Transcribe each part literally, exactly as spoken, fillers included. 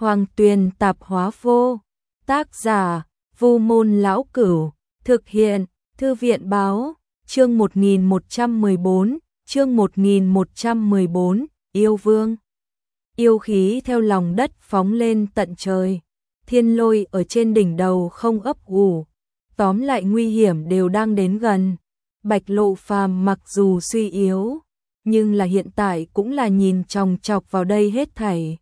Hoàng Tuyền Tạp Hóa Vô. Tác giả: Vu Môn Lão Cửu. Thực hiện: Thư viện Báo. Chương một nghìn một trăm mười bốn, chương một nghìn một trăm mười bốn, Yêu Vương. Yêu khí theo lòng đất phóng lên tận trời. Thiên lôi ở trên đỉnh đầu không ấp ủ. Tóm lại nguy hiểm đều đang đến gần. Bạch Lộ Phàm mặc dù suy yếu, nhưng là hiện tại cũng là nhìn chòng chọc vào đây hết thảy.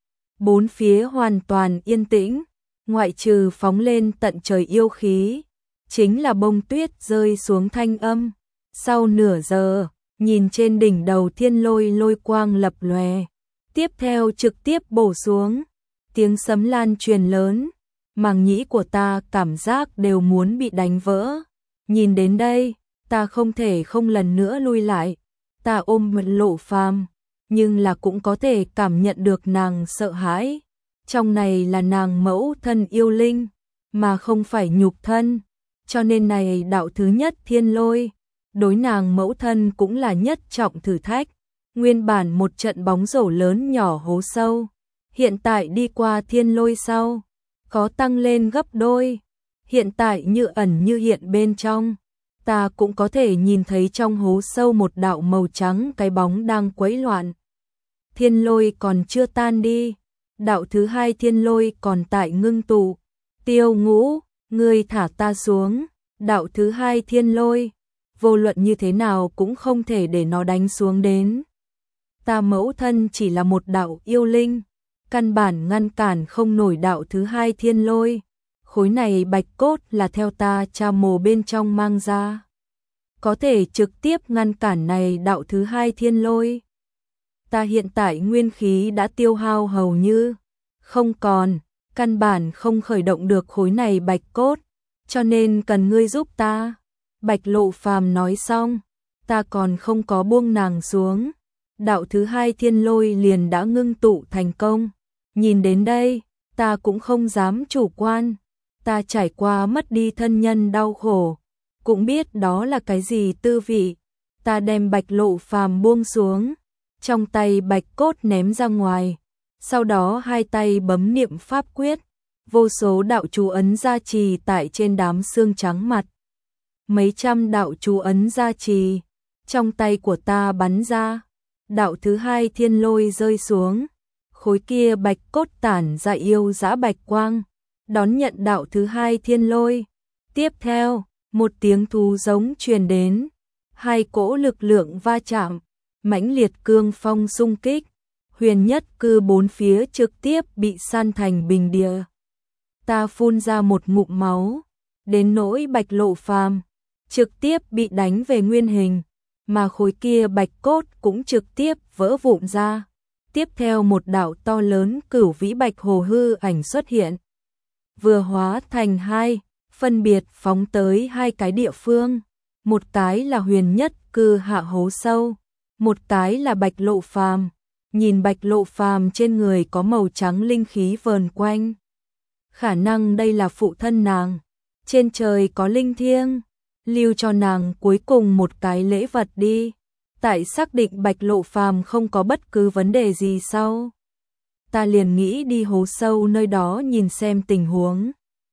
Bốn phía hoàn toàn yên tĩnh, ngoại trừ phóng lên tận trời yêu khí, chính là bông tuyết rơi xuống thanh âm. Sau nửa giờ, nhìn trên đỉnh đầu thiên lôi lôi quang lập lòe, tiếp theo trực tiếp bổ xuống, tiếng sấm lan truyền lớn, màng nhĩ của ta cảm giác đều muốn bị đánh vỡ. Nhìn đến đây, ta không thể không lần nữa lui lại, ta ôm Lộ Phàm, nhưng là cũng có thể cảm nhận được nàng sợ hãi. Trong này là nàng mẫu thân yêu linh, mà không phải nhục thân, cho nên này đạo thứ nhất thiên lôi, đối nàng mẫu thân cũng là nhất trọng thử thách. Nguyên bản một trận bóng rổ lớn nhỏ hố sâu, hiện tại đi qua thiên lôi sau, có tăng lên gấp đôi, hiện tại như ẩn như hiện bên trong. Ta cũng có thể nhìn thấy trong hố sâu một đạo màu trắng cái bóng đang quấy loạn. Thiên lôi còn chưa tan đi, đạo thứ hai thiên lôi còn tại ngưng tụ. Tiêu Ngũ, ngươi thả ta xuống. Đạo thứ hai thiên lôi, vô luận như thế nào cũng không thể để nó đánh xuống đến. Ta mẫu thân chỉ là một đạo yêu linh, căn bản ngăn cản không nổi đạo thứ hai thiên lôi. Khối này bạch cốt là theo ta cha mồ bên trong mang ra, có thể trực tiếp ngăn cản này đạo thứ hai thiên lôi. Ta hiện tại nguyên khí đã tiêu hao hầu như không còn, căn bản không khởi động được khối này bạch cốt, cho nên cần ngươi giúp ta. Bạch Lộ Phàm nói xong, ta còn không có buông nàng xuống, đạo thứ hai thiên lôi liền đã ngưng tụ thành công. Nhìn đến đây, ta cũng không dám chủ quan. Ta trải qua mất đi thân nhân đau khổ, cũng biết đó là cái gì tư vị. Ta đem Bạch Lộ Phàm buông xuống, trong tay bạch cốt ném ra ngoài, sau đó hai tay bấm niệm pháp quyết, vô số đạo chú ấn gia trì tại trên đám xương trắng mặt. Mấy trăm đạo chú ấn gia trì, trong tay của ta bắn ra, đạo thứ hai thiên lôi rơi xuống, khối kia bạch cốt tản ra yêu dã bạch quang, đón nhận đạo thứ hai thiên lôi. Tiếp theo, một tiếng thú giống truyền đến, hai cỗ lực lượng va chạm, mãnh liệt cương phong xung kích, huyền nhất cư bốn phía trực tiếp bị san thành bình địa. Ta phun ra một ngụm máu, đến nỗi Bạch Lộ Phàm trực tiếp bị đánh về nguyên hình, mà khối kia bạch cốt cũng trực tiếp vỡ vụn ra. Tiếp theo một đạo to lớn cửu vĩ bạch hồ hư ảnh xuất hiện, vừa hóa thành hai, phân biệt phóng tới hai cái địa phương, một cái là huyền nhất cư hạ hố sâu, một cái là Bạch Lộ Phàm. Nhìn Bạch Lộ Phàm trên người có màu trắng linh khí vờn quanh, khả năng đây là phụ thân nàng, trên trời có linh thiêng, lưu cho nàng cuối cùng một cái lễ vật đi. Tại xác định Bạch Lộ Phàm không có bất cứ vấn đề gì sau, ta liền nghĩ đi hố sâu nơi đó nhìn xem tình huống.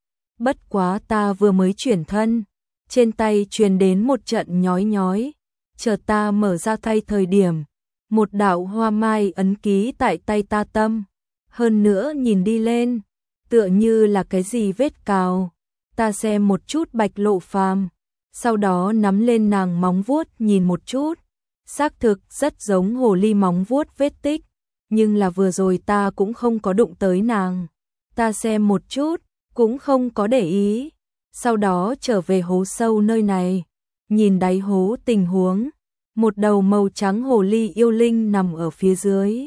Bất quá ta vừa mới chuyển thân, trên tay truyền đến một trận nhói nhói, chờ ta mở ra tay thời điểm, một đạo hoa mai ấn ký tại tay ta tâm, hơn nữa nhìn đi lên, tựa như là cái gì vết cào. Ta xem một chút Bạch Lộ Phàm, sau đó nắm lên nàng móng vuốt nhìn một chút, xác thực rất giống hồ ly móng vuốt vết tích, nhưng là vừa rồi ta cũng không có đụng tới nàng. Ta xem một chút, cũng không có để ý, sau đó trở về hố sâu nơi này, nhìn đáy hố tình huống, một đầu màu trắng hồ ly yêu linh nằm ở phía dưới.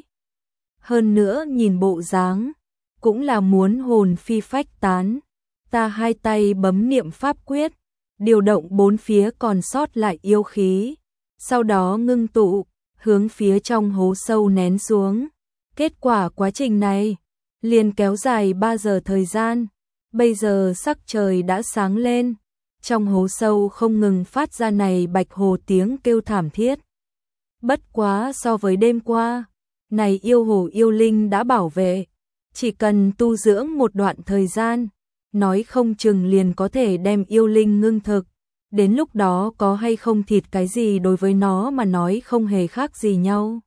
Hơn nữa nhìn bộ dáng, cũng là muốn hồn phi phách tán. Ta hai tay bấm niệm pháp quyết, điều động bốn phía còn sót lại yêu khí, sau đó ngưng tụ, hướng phía trong hố sâu nén xuống. Kết quả quá trình này liền kéo dài ba giờ thời gian. Bây giờ sắc trời đã sáng lên, trong hố sâu không ngừng phát ra này bạch hồ tiếng kêu thảm thiết. Bất quá so với đêm qua, này yêu hồ yêu linh đã bảo vệ, chỉ cần tu dưỡng một đoạn thời gian, nói không chừng liền có thể đem yêu linh ngưng thực, đến lúc đó có hay không thịt cái gì đối với nó mà nói không hề khác gì nhau.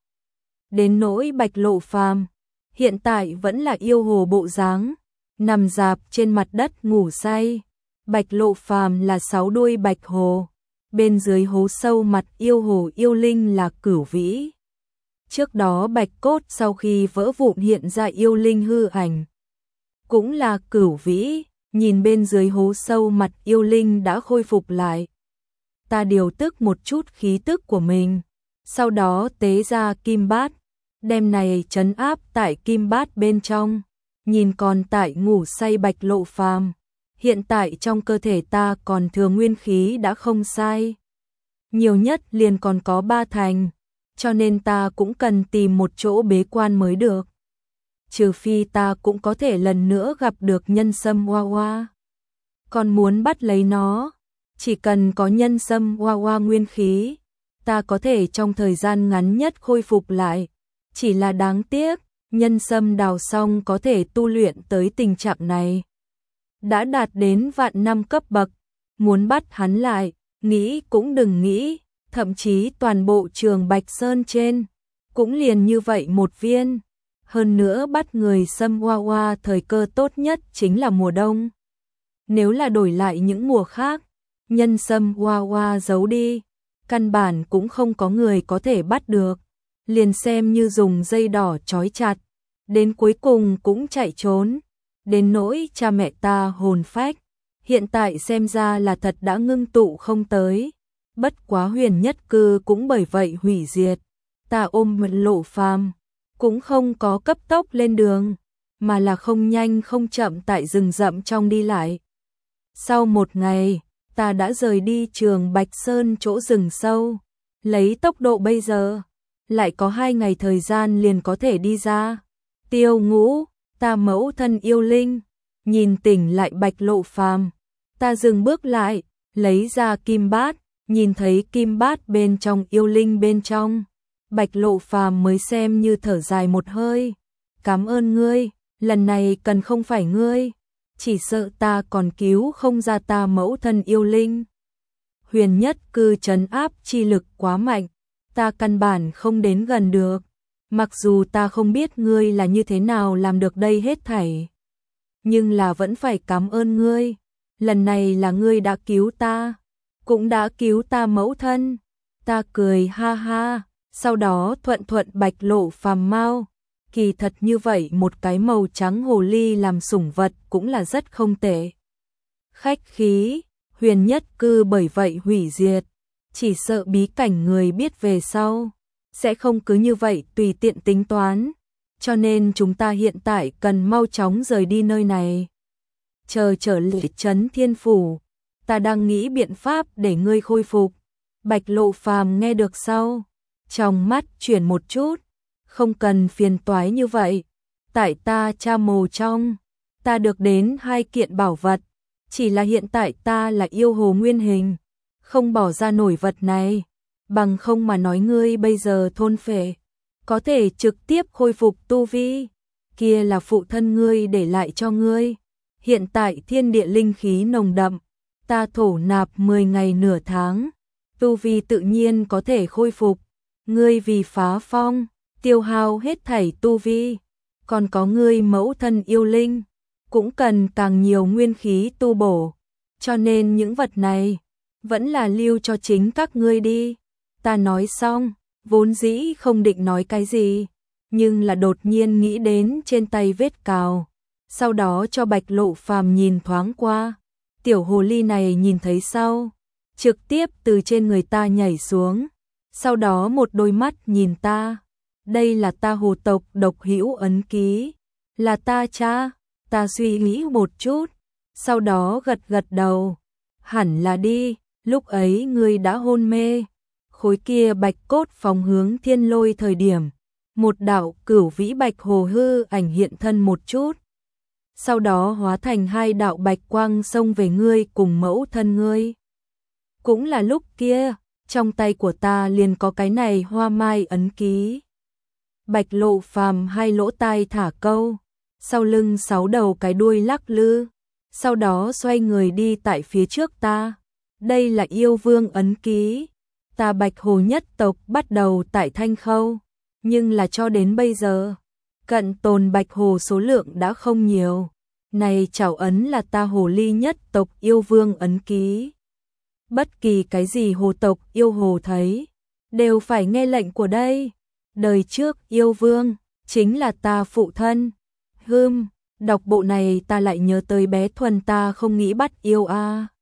Đến nỗi Bạch Lộ Phàm, hiện tại vẫn là yêu hồ bộ dáng, nằm rạp trên mặt đất ngủ say. Bạch Lộ Phàm là sáu đuôi bạch hồ, bên dưới hố sâu mặt yêu hồ yêu linh là Cửu Vĩ. Trước đó bạch cốt sau khi vỡ vụn hiện ra yêu linh hư ảnh, cũng là Cửu Vĩ, nhìn bên dưới hố sâu mặt yêu linh đã khôi phục lại. Ta điều tức một chút khí tức của mình, sau đó tế ra kim bát, đem này trấn áp tại kim bát bên trong, nhìn còn tại ngủ say Bạch Lộ Phàm. Hiện tại trong cơ thể ta còn thừa nguyên khí đã không sai. Nhiều nhất liền còn có ba thành, cho nên ta cũng cần tìm một chỗ bế quan mới được. Trừ phi ta cũng có thể lần nữa gặp được nhân sâm hoa hoa. Còn muốn bắt lấy nó, chỉ cần có nhân sâm hoa hoa nguyên khí, ta có thể trong thời gian ngắn nhất khôi phục lại. Chỉ là đáng tiếc, nhân sâm đào xong có thể tu luyện tới tình trạng này. Đã đạt đến vạn năm cấp bậc, muốn bắt hắn lại, nghĩ cũng đừng nghĩ, thậm chí toàn bộ trường Bạch Sơn trên, cũng liền như vậy một viên. Hơn nữa bắt người sâm hoa hoa thời cơ tốt nhất chính là mùa đông. Nếu là đổi lại những mùa khác, nhân sâm hoa hoa giấu đi, căn bản cũng không có người có thể bắt được, liền xem như dùng dây đỏ trói chặt, đến cuối cùng cũng chạy trốn. Đến nỗi cha mẹ ta hồn phách, hiện tại xem ra là thật đã ngưng tụ không tới, bất quá Huyền Nhất Cư cũng bởi vậy hủy diệt. Ta ôm Bạch Lộ Phàm, cũng không có cấp tốc lên đường, mà là không nhanh không chậm tại rừng rậm trong đi lại. Sau một ngày, ta đã rời đi trường Bạch Sơn chỗ rừng sâu, lấy tốc độ bây giờ, lại có hai ngày thời gian liền có thể đi ra. Tiêu Ngũ, ta mẫu thân yêu linh, nhìn tỉnh lại Bạch Lộ Phàm, ta dừng bước lại, lấy ra kim bát, nhìn thấy kim bát bên trong yêu linh bên trong, Bạch Lộ Phàm mới xem như thở dài một hơi. Cảm ơn ngươi, lần này cần không phải ngươi, chỉ sợ ta còn cứu không ra ta mẫu thân yêu linh. Huyền Nhất Cư trấn áp chi lực quá mạnh, ta căn bản không đến gần được. Mặc dù ta không biết ngươi là như thế nào làm được đây hết thảy, nhưng là vẫn phải cảm ơn ngươi. Lần này là ngươi đã cứu ta, cũng đã cứu ta mẫu thân. Ta cười ha ha, sau đó thuận thuận Bạch Lộ Phàm mau. Kỳ thật như vậy một cái màu trắng hồ ly làm sủng vật cũng là rất không tệ. Khách khí, Huyền Nhất Cư bởi vậy hủy diệt, chỉ sợ bí cảnh người biết về sau sẽ không cứ như vậy tùy tiện tính toán, cho nên chúng ta hiện tại cần mau chóng rời đi nơi này. Chờ trở lại trấn Thiên Phủ, ta đang nghĩ biện pháp để ngươi khôi phục. Bạch Lộ Phàm nghe được sau, trong mắt chuyển một chút, không cần phiền toái như vậy. Tại ta tra mồ trong, ta được đến hai kiện bảo vật, chỉ là hiện tại ta là yêu hồ nguyên hình, không bỏ ra nổi vật này. Bằng không mà nói ngươi bây giờ thôn phệ, có thể trực tiếp khôi phục tu vi, kia là phụ thân ngươi để lại cho ngươi. Hiện tại thiên địa linh khí nồng đậm, ta thổ nạp mười ngày nửa tháng, tu vi tự nhiên có thể khôi phục. Ngươi vì phá phong, tiêu hao hết thảy tu vi, còn có ngươi mẫu thân yêu linh, cũng cần càng nhiều nguyên khí tu bổ, cho nên những vật này vẫn là lưu cho chính các ngươi đi. Ta nói xong, vốn dĩ không định nói cái gì, nhưng là đột nhiên nghĩ đến trên tay vết cào, sau đó cho Bạch Lộ Phàm nhìn thoáng qua. Tiểu hồ ly này nhìn thấy sau, trực tiếp từ trên người ta nhảy xuống, sau đó một đôi mắt nhìn ta. Đây là ta hồ tộc độc hữu ấn ký, là ta cha. Ta suy nghĩ một chút, sau đó gật gật đầu. Hẳn là đi, lúc ấy ngươi đã hôn mê. Khối kia bạch cốt phóng hướng thiên lôi thời điểm, một đạo cửu vĩ bạch hồ hư ảnh hiện thân một chút, sau đó hóa thành hai đạo bạch quang xông về ngươi cùng mẫu thân ngươi. Cũng là lúc kia, trong tay của ta liền có cái này hoa mai ấn ký. Bạch Lộ Phàm hai lỗ tai thả câu, sau lưng sáu đầu cái đuôi lắc lư, sau đó xoay người đi tại phía trước ta. Đây là yêu vương ấn ký. Ta Bạch Hồ nhất tộc bắt đầu tại Thanh Khâu, nhưng là cho đến bây giờ, cận tồn Bạch Hồ số lượng đã không nhiều. Này chảo ấn là ta Hồ Ly nhất tộc yêu vương ấn ký. Bất kỳ cái gì hồ tộc yêu hồ thấy, đều phải nghe lệnh của đây. Đời trước yêu vương, chính là ta phụ thân. Hưm, đọc bộ này ta lại nhớ tới bé Thuần ta không nghĩ bắt yêu a.